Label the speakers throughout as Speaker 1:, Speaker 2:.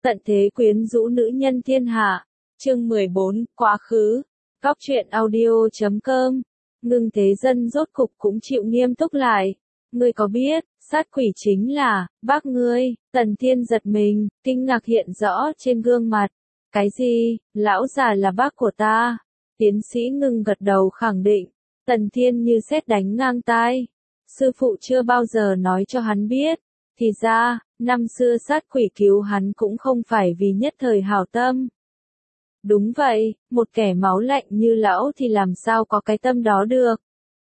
Speaker 1: Tận thế quyến rũ nữ nhân thiên hạ. Chương 14, quá khứ. Góc truyện audio.com. Ngưng Thế Dân rốt cục cũng chịu nghiêm túc lại. Ngươi có biết, sát quỷ chính là, bác ngươi. Tần Thiên giật mình, kinh ngạc hiện rõ trên gương mặt. Cái gì, lão già là bác của ta? Tiến sĩ Ngưng gật đầu khẳng định. Tần Thiên như sét đánh ngang tai. Sư phụ chưa bao giờ nói cho hắn biết. Thì ra, năm xưa sát quỷ cứu hắn cũng không phải vì nhất thời hảo tâm. Đúng vậy, một kẻ máu lạnh như lão thì làm sao có cái tâm đó được.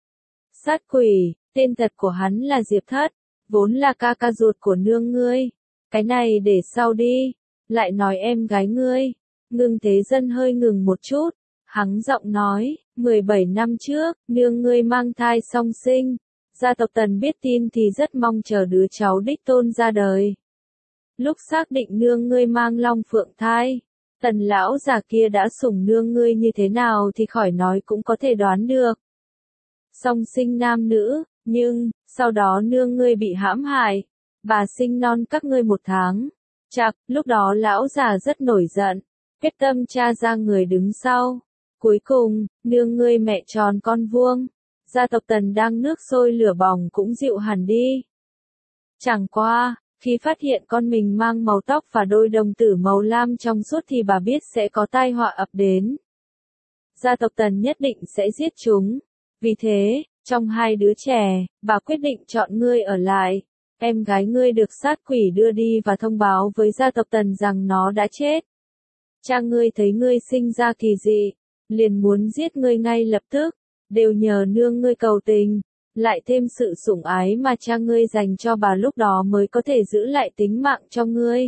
Speaker 1: Sát quỷ, tên thật của hắn là Diệp Thất, vốn là ca ca ruột của nương ngươi. Cái này để sau đi, lại nói em gái ngươi. Ngưng Thế Dân hơi ngừng một chút, hắng giọng nói, 17 năm trước, nương ngươi mang thai song sinh. Gia tộc Tần biết tin thì rất mong chờ đứa cháu đích tôn ra đời. Lúc xác định nương ngươi mang long phượng thai, Tần lão già kia đã sủng nương ngươi như thế nào thì khỏi nói cũng có thể đoán được. Song sinh nam nữ, nhưng, sau đó nương ngươi bị hãm hại, bà sinh non các ngươi 1 tháng. Chạc, lúc đó lão già rất nổi giận, quyết tâm tra ra người đứng sau. Cuối cùng, nương ngươi mẹ tròn con vuông. Gia tộc Tần đang nước sôi lửa bỏng cũng dịu hẳn đi. Chẳng qua, khi phát hiện con mình mang màu tóc và đôi đồng tử màu lam trong suốt thì bà biết sẽ có tai họa ập đến. Gia tộc Tần nhất định sẽ giết chúng. Vì thế, trong 2 đứa trẻ, bà quyết định chọn ngươi ở lại. Em gái ngươi được sát quỷ đưa đi và thông báo với gia tộc Tần rằng nó đã chết. Cha ngươi thấy ngươi sinh ra kỳ dị, liền muốn giết ngươi ngay lập tức. Đều nhờ nương ngươi cầu tình, lại thêm sự sủng ái mà cha ngươi dành cho bà lúc đó mới có thể giữ lại tính mạng cho ngươi.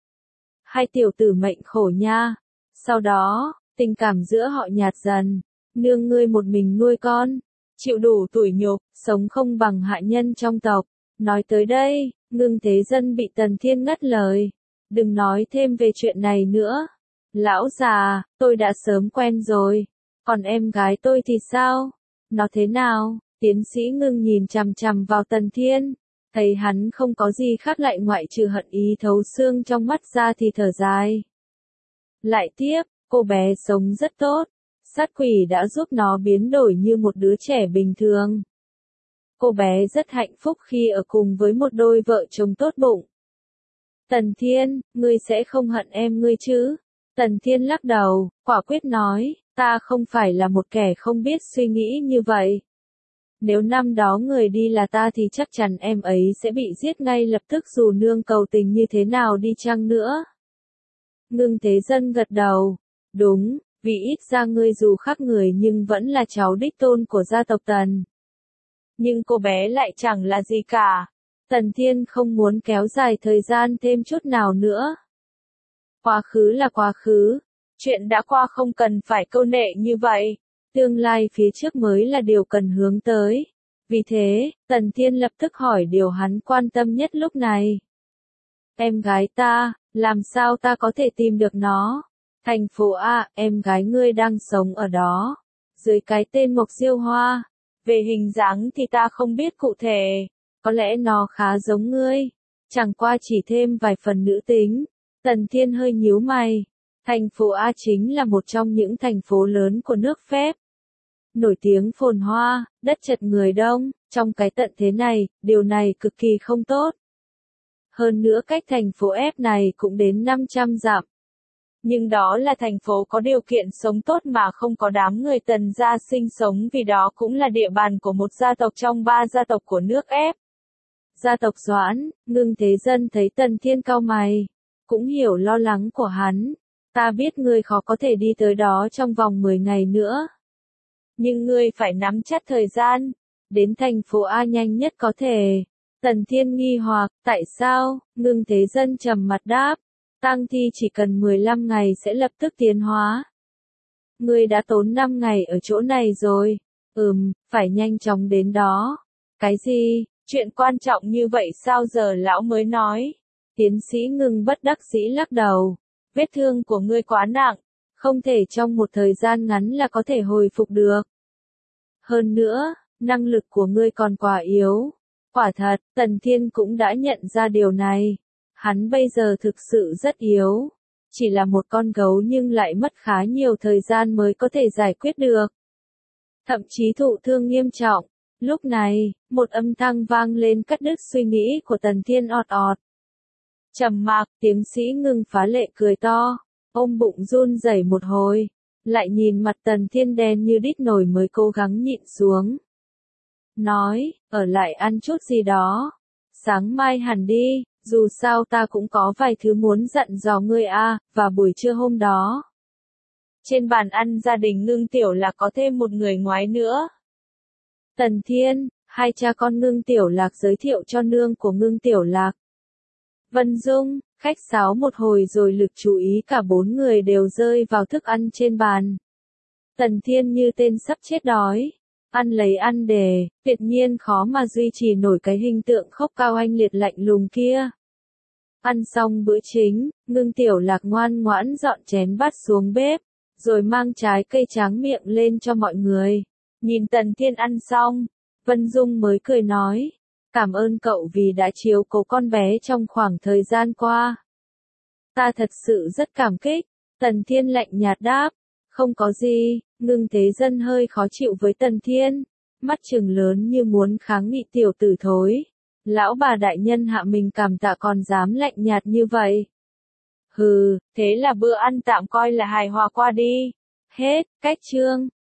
Speaker 1: 2 tiểu tử mệnh khổ nha. Sau đó, tình cảm giữa họ nhạt dần, nương ngươi một mình nuôi con, chịu đủ tủi nhục, sống không bằng hạ nhân trong tộc. Nói tới đây, Ngưng Thế Dân bị Tần Thiên ngắt lời. Đừng nói thêm về chuyện này nữa. Lão già, tôi đã sớm quen rồi. Còn em gái tôi thì sao? Nó thế nào? Tiến sĩ Ngưng nhìn chằm chằm vào Tần Thiên, thấy hắn không có gì khác lại ngoại trừ hận ý thấu xương trong mắt ra thì thở dài. Lại tiếp, cô bé sống rất tốt, sát quỷ đã giúp nó biến đổi như một đứa trẻ bình thường. Cô bé rất hạnh phúc khi ở cùng với một đôi vợ chồng tốt bụng. Tần Thiên, ngươi sẽ không hận em ngươi chứ? Tần Thiên lắc đầu, quả quyết nói, ta không phải là một kẻ không biết suy nghĩ như vậy. Nếu năm đó người đi là ta thì chắc chắn em ấy sẽ bị giết ngay lập tức dù nương cầu tình như thế nào đi chăng nữa. Ngưng Thế Dân gật đầu, đúng, vì ít ra ngươi dù khác người nhưng vẫn là cháu đích tôn của gia tộc Tần. Nhưng cô bé lại chẳng là gì cả. Tần Thiên không muốn kéo dài thời gian thêm chút nào nữa. Quá khứ là quá khứ, chuyện đã qua không cần phải câu nệ như vậy, tương lai phía trước mới là điều cần hướng tới. Vì thế, Tần Thiên lập tức hỏi điều hắn quan tâm nhất lúc này. Em gái ta, làm sao ta có thể tìm được nó? Thành phố A, em gái ngươi đang sống ở đó, dưới cái tên Mộc Diêu Hoa. Về hình dáng thì ta không biết cụ thể, có lẽ nó khá giống ngươi, chẳng qua chỉ thêm vài phần nữ tính. Tần Thiên hơi nhíu mày. Thành phố A chính là một trong những thành phố lớn của nước phép. Nổi tiếng phồn hoa, đất chật người đông, trong cái tận thế này, điều này cực kỳ không tốt. Hơn nữa cách thành phố F này cũng đến 500 dặm. Nhưng đó là thành phố có điều kiện sống tốt mà không có đám người Tần gia sinh sống vì đó cũng là địa bàn của một gia tộc trong 3 gia tộc của nước F. Gia tộc Doãn. Ngưng Thế Dân thấy Tần Thiên cau mày, cũng hiểu lo lắng của hắn. Ta biết ngươi khó có thể đi tới đó trong vòng 10 ngày nữa. Nhưng ngươi phải nắm chắc thời gian, đến thành phố A nhanh nhất có thể. Tần Thiên nghi hoặc, tại sao? Ngưng Thế Dân trầm mặt đáp, tang thi chỉ cần 15 ngày sẽ lập tức tiến hóa. Ngươi đã tốn 5 ngày ở chỗ này rồi. Phải nhanh chóng đến đó. Cái gì? Chuyện quan trọng như vậy sao giờ lão mới nói? Tiến sĩ Ngưng bất đắc dĩ lắc đầu. Vết thương của ngươi quá nặng, không thể trong một thời gian ngắn là có thể hồi phục được. Hơn nữa, năng lực của ngươi còn quá yếu. Quả thật, Tần Thiên cũng đã nhận ra điều này. Hắn bây giờ thực sự rất yếu. Chỉ là một con gấu nhưng lại mất khá nhiều thời gian mới có thể giải quyết được. Thậm chí thụ thương nghiêm trọng. Lúc này, một âm thanh vang lên cắt đứt suy nghĩ của Tần Thiên ọt ọt. Trầm mặc, tiến sĩ Ngưng phá lệ cười to, ôm bụng run rẩy một hồi, lại nhìn mặt Tần Thiên đen như đít nồi mới cố gắng nhịn xuống. Nói, ở lại ăn chút gì đó. Sáng mai hẳn đi, dù sao ta cũng có vài thứ muốn dặn dò ngươi a. Và buổi trưa hôm đó. Trên bàn ăn gia đình Ngưng Tiểu Lạc có thêm một người ngoái nữa. Tần Thiên, hai cha con Ngưng Tiểu Lạc giới thiệu cho nương của Ngưng Tiểu Lạc. Vân Dung, khách sáo một hồi rồi lực chú ý cả bốn người đều rơi vào thức ăn trên bàn. Tần Thiên như tên sắp chết đói. Ăn lấy ăn để, tuyệt nhiên khó mà duy trì nổi cái hình tượng khốc cao anh liệt lạnh lùng kia. Ăn xong bữa chính, Ngưng Tiểu Lạc ngoan ngoãn dọn chén bát xuống bếp, rồi mang trái cây tráng miệng lên cho mọi người. Nhìn Tần Thiên ăn xong, Vân Dung mới cười nói, cảm ơn cậu vì đã chiếu cố con bé trong khoảng thời gian qua. Ta thật sự rất cảm kích. Tần Thiên lạnh nhạt đáp, không có gì. Ngưng Thế Dân hơi khó chịu với Tần Thiên, mắt trừng lớn như muốn kháng nghị tiểu tử thối. Lão bà đại nhân hạ mình cảm tạ còn dám lạnh nhạt như vậy. Hừ, thế là bữa ăn tạm coi là hài hòa qua đi. Hết, cách chương.